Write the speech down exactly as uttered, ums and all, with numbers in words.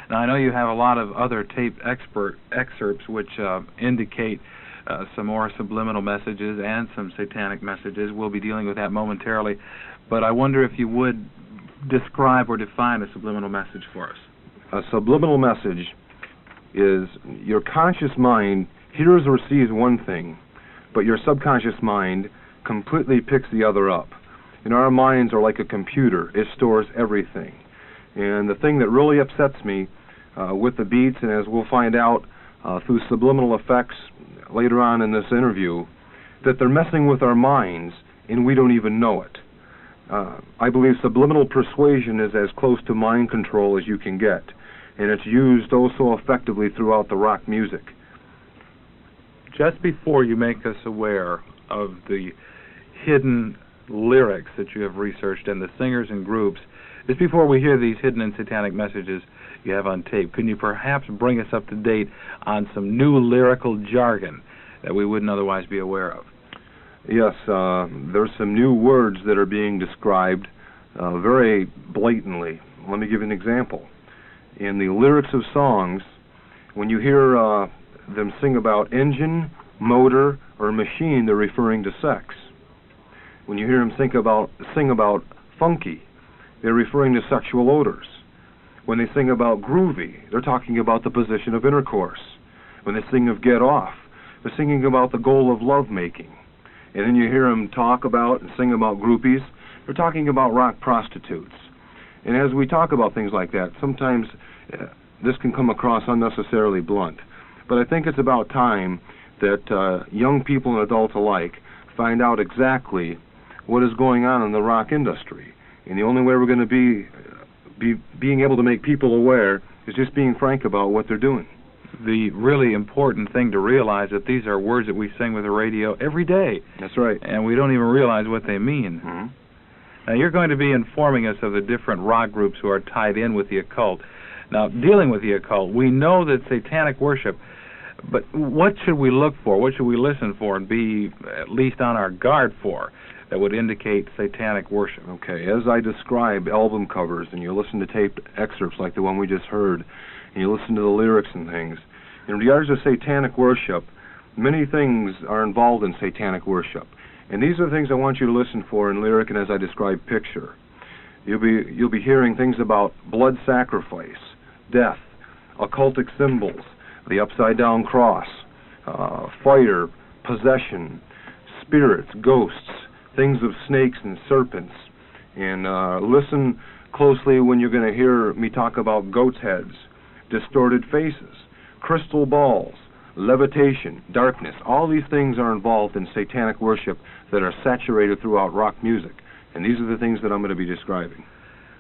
Now, I know you have a lot of other tape expert excerpts which uh, indicate uh, some more subliminal messages and some satanic messages. We'll be dealing with that momentarily, but I wonder if you would describe or define a subliminal message for us. A subliminal message is your conscious mind hears or sees one thing, but your subconscious mind completely picks the other up. And our minds are like a computer. It stores everything. And the thing that really upsets me uh, with the beats, and as we'll find out uh, through subliminal effects later on in this interview, that they're messing with our minds and we don't even know it. Uh, I believe subliminal persuasion is as close to mind control as you can get, and it's used oh so effectively throughout the rock music. Just before you make us aware of the hidden lyrics that you have researched and the singers and groups, just before we hear these hidden and satanic messages you have on tape, can you perhaps bring us up to date on some new lyrical jargon that we wouldn't otherwise be aware of? Yes, uh, there's some new words that are being described uh, very blatantly. Let me give you an example. In the lyrics of songs, when you hear uh, them sing about engine, motor, or machine, they're referring to sex. When you hear them think about, sing about funky, they're referring to sexual odors. When they sing about groovy, they're talking about the position of intercourse. When they sing of get off, they're singing about the goal of lovemaking. And then you hear them talk about and sing about groupies, they're talking about rock prostitutes. And as we talk about things like that, sometimes uh, this can come across unnecessarily blunt. But I think it's about time that uh, young people and adults alike find out exactly what is going on in the rock industry. And the only way we're going to be, uh, be being able to make people aware is just being frank about what they're doing. The really important thing to realize that these are words that we sing with the radio every day. That's right. And we don't even realize what they mean. Mm-hmm. Now, you're going to be informing us of the different rock groups who are tied in with the occult. Now, dealing with the occult, we know that satanic worship, but what should we look for? What should we listen for and be at least on our guard for that would indicate satanic worship? Okay, as I describe album covers and you listen to tape excerpts like the one we just heard, and you listen to the lyrics and things, in regards to satanic worship, many things are involved in satanic worship. And these are the things I want you to listen for in lyric and as I describe picture. You'll be, you'll be hearing things about blood sacrifice, death, occultic symbols, the upside-down cross, uh, fire, possession, spirits, ghosts, things of snakes and serpents. And uh, listen closely when you're going to hear me talk about goat's heads, distorted faces, crystal balls, levitation, darkness. All these things are involved in satanic worship that are saturated throughout rock music. And these are the things that I'm going to be describing.